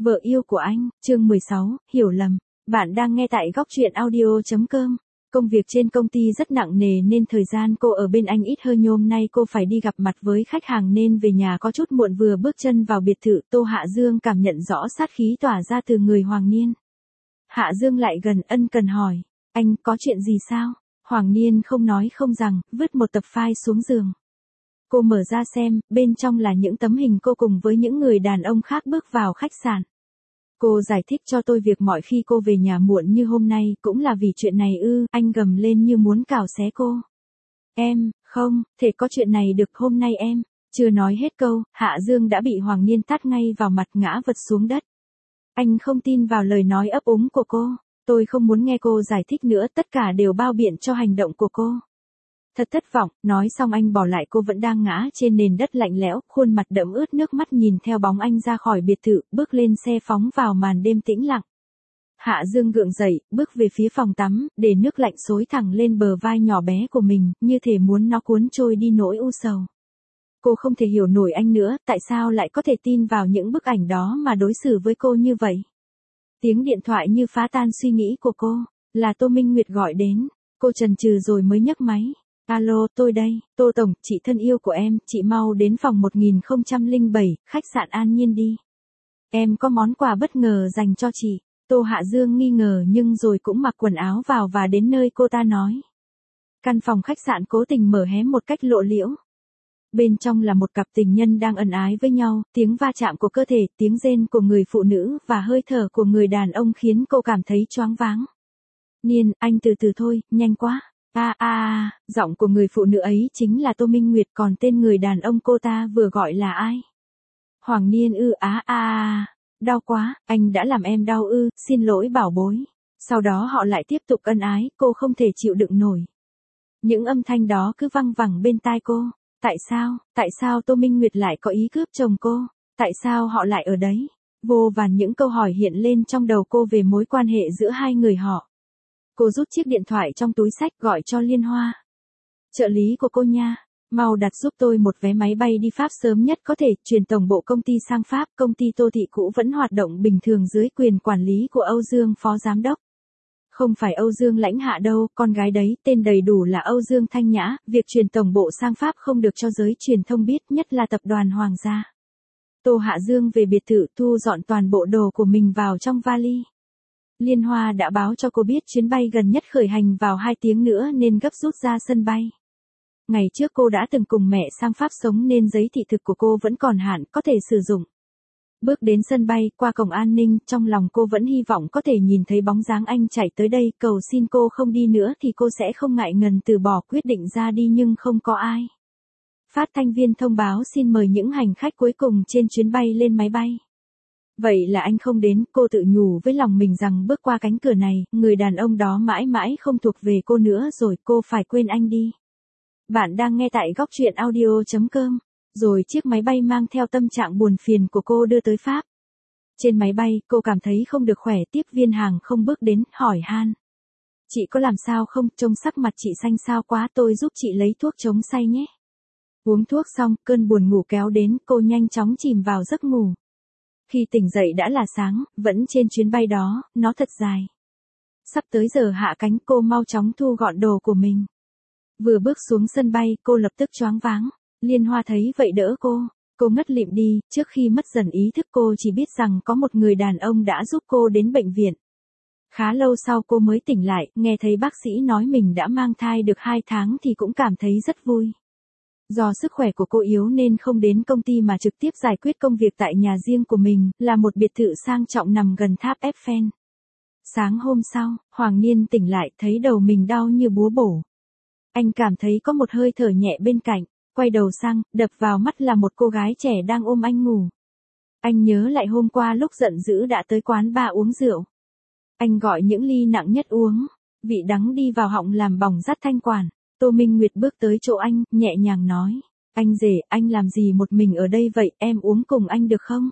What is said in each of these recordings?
Vợ yêu của anh, chương 16, hiểu lầm. Bạn đang nghe tại góc truyện audio.com. Công việc trên công ty rất nặng nề nên thời gian cô ở bên anh ít hơn. Hôm nay cô phải đi gặp mặt với khách hàng nên về nhà có chút muộn. Vừa bước chân vào biệt thự, Tô Hạ Dương cảm nhận rõ sát khí tỏa ra từ người Hoàng Niên. Hạ Dương lại gần ân cần hỏi, anh có chuyện gì sao? Hoàng Niên không nói không rằng, vứt một tập file xuống giường. Cô mở ra xem, bên trong là những tấm hình cô cùng với những người đàn ông khác bước vào khách sạn. Cô giải thích cho tôi việc mọi khi cô về nhà muộn như hôm nay cũng là vì chuyện này ư? Anh gầm lên như muốn cào xé cô. Em, không, thể có chuyện này được. Hôm nay em, chưa nói hết câu, Hạ Dương đã bị Hoàng Niên tát ngay vào mặt, ngã vật xuống đất. Anh không tin vào lời nói ấp úng của cô. Tôi không muốn nghe cô giải thích nữa, tất cả đều bao biện cho hành động của cô. Thật thất vọng, nói xong anh bỏ lại cô vẫn đang ngã trên nền đất lạnh lẽo, khuôn mặt đẫm ướt nước mắt nhìn theo bóng anh ra khỏi biệt thự, bước lên xe phóng vào màn đêm tĩnh lặng. Hạ Dương gượng dậy, bước về phía phòng tắm, để nước lạnh xối thẳng lên bờ vai nhỏ bé của mình, như thể muốn nó cuốn trôi đi nỗi u sầu. Cô không thể hiểu nổi anh nữa, tại sao lại có thể tin vào những bức ảnh đó mà đối xử với cô như vậy. Tiếng điện thoại như phá tan suy nghĩ của cô, là Tô Minh Nguyệt gọi đến, cô chần chừ rồi mới nhấc máy. Alo, tôi đây, Tô Tổng, chị thân yêu của em, chị mau đến phòng 1007, khách sạn An Nhiên đi. Em có món quà bất ngờ dành cho chị. Tô Hạ Dương nghi ngờ nhưng rồi cũng mặc quần áo vào và đến nơi cô ta nói. Căn phòng khách sạn cố tình mở hé một cách lộ liễu. Bên trong là một cặp tình nhân đang ân ái với nhau, tiếng va chạm của cơ thể, tiếng rên của người phụ nữ và hơi thở của người đàn ông khiến cô cảm thấy choáng váng. Niên, anh từ từ thôi, nhanh quá. Giọng của người phụ nữ ấy chính là Tô Minh Nguyệt, còn tên người đàn ông cô ta vừa gọi là ai? Hoàng Niên ư? Đau quá, anh đã làm em đau ư? Xin lỗi bảo bối. Sau đó họ lại tiếp tục ân ái, cô không thể chịu đựng nổi. Những âm thanh đó cứ văng vẳng bên tai cô. Tại sao Tô Minh Nguyệt lại có ý cướp chồng cô? Tại sao họ lại ở đấy? Vô vàn những câu hỏi hiện lên trong đầu cô về mối quan hệ giữa hai người họ. Cô rút chiếc điện thoại trong túi xách gọi cho Liên Hoa. Trợ lý của cô nha, mau đặt giúp tôi một vé máy bay đi Pháp sớm nhất có thể, chuyển tổng bộ công ty sang Pháp. Công ty Tô Thị cũ vẫn hoạt động bình thường dưới quyền quản lý của Âu Dương phó giám đốc. Không phải Âu Dương Lãnh Hạ đâu, con gái đấy, tên đầy đủ là Âu Dương Thanh Nhã. Việc chuyển tổng bộ sang Pháp không được cho giới truyền thông biết, nhất là tập đoàn Hoàng gia. Tô Hạ Dương về biệt thự thu dọn toàn bộ đồ của mình vào trong vali. Liên Hoa đã báo cho cô biết chuyến bay gần nhất khởi hành vào 2 tiếng nữa nên gấp rút ra sân bay. Ngày trước cô đã từng cùng mẹ sang Pháp sống nên giấy thị thực của cô vẫn còn hạn, có thể sử dụng. Bước đến sân bay, qua cổng an ninh, trong lòng cô vẫn hy vọng có thể nhìn thấy bóng dáng anh chạy tới đây, cầu xin cô không đi nữa thì cô sẽ không ngại ngần từ bỏ quyết định ra đi, nhưng không có ai. Phát thanh viên thông báo xin mời những hành khách cuối cùng trên chuyến bay lên máy bay. Vậy là anh không đến, cô tự nhủ với lòng mình rằng bước qua cánh cửa này, người đàn ông đó mãi mãi không thuộc về cô nữa rồi, cô phải quên anh đi. Bạn đang nghe tại góc truyện audio.com. Rồi chiếc máy bay mang theo tâm trạng buồn phiền của cô đưa tới Pháp. Trên máy bay, cô cảm thấy không được khỏe, tiếp viên hàng không bước đến, hỏi han. Chị có làm sao không, trông sắc mặt chị xanh xao quá, tôi giúp chị lấy thuốc chống say nhé. Uống thuốc xong, cơn buồn ngủ kéo đến, cô nhanh chóng chìm vào giấc ngủ. Khi tỉnh dậy đã là sáng, vẫn trên chuyến bay đó, nó thật dài. Sắp tới giờ hạ cánh, cô mau chóng thu gọn đồ của mình. Vừa bước xuống sân bay, cô lập tức choáng váng. Liên Hoa thấy vậy đỡ cô ngất lịm đi, trước khi mất dần ý thức cô chỉ biết rằng có một người đàn ông đã giúp cô đến bệnh viện. Khá lâu sau cô mới tỉnh lại, nghe thấy bác sĩ nói mình đã mang thai được 2 tháng thì cũng cảm thấy rất vui. Do sức khỏe của cô yếu nên không đến công ty mà trực tiếp giải quyết công việc tại nhà riêng của mình, là một biệt thự sang trọng nằm gần tháp Eiffel. Sáng hôm sau, Hoàng Niên tỉnh lại thấy đầu mình đau như búa bổ. Anh cảm thấy có một hơi thở nhẹ bên cạnh. Quay đầu sang, đập vào mắt là một cô gái trẻ đang ôm anh ngủ. Anh nhớ lại hôm qua lúc giận dữ đã tới quán bar uống rượu. Anh gọi những ly nặng nhất uống, vị đắng đi vào họng làm bỏng rát thanh quản. Tô Minh Nguyệt bước tới chỗ anh, nhẹ nhàng nói. Anh rể, anh làm gì một mình ở đây vậy, em uống cùng anh được không?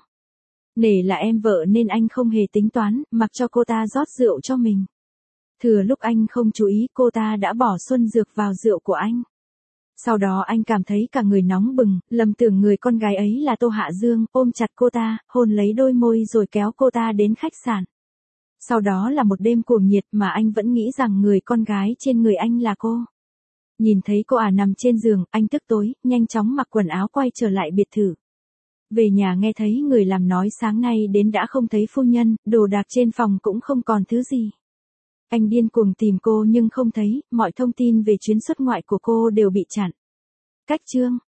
Nể là em vợ nên anh không hề tính toán, mặc cho cô ta rót rượu cho mình. Thừa lúc anh không chú ý, cô ta đã bỏ xuân dược vào rượu của anh. Sau đó anh cảm thấy cả người nóng bừng, lầm tưởng người con gái ấy là Tô Hạ Dương, ôm chặt cô ta, hôn lấy đôi môi rồi kéo cô ta đến khách sạn. Sau đó là một đêm cuồng nhiệt mà anh vẫn nghĩ rằng người con gái trên người anh là cô. Nhìn thấy cô nằm trên giường, anh tức tối, nhanh chóng mặc quần áo quay trở lại biệt thự. Về nhà nghe thấy người làm nói sáng nay đến đã không thấy phu nhân, đồ đạc trên phòng cũng không còn thứ gì. Anh điên cuồng tìm cô nhưng không thấy, mọi thông tin về chuyến xuất ngoại của cô đều bị chặn. Cách chương